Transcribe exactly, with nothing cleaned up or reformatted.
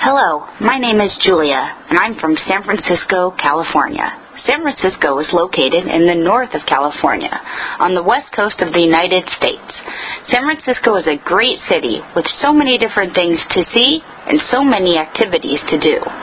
Hello, my name is Julia, and I'm from San Francisco, California. San Francisco is located in the north of California, on the west coast of the United States. San Francisco is a great city with so many different things to see and so many activities to do.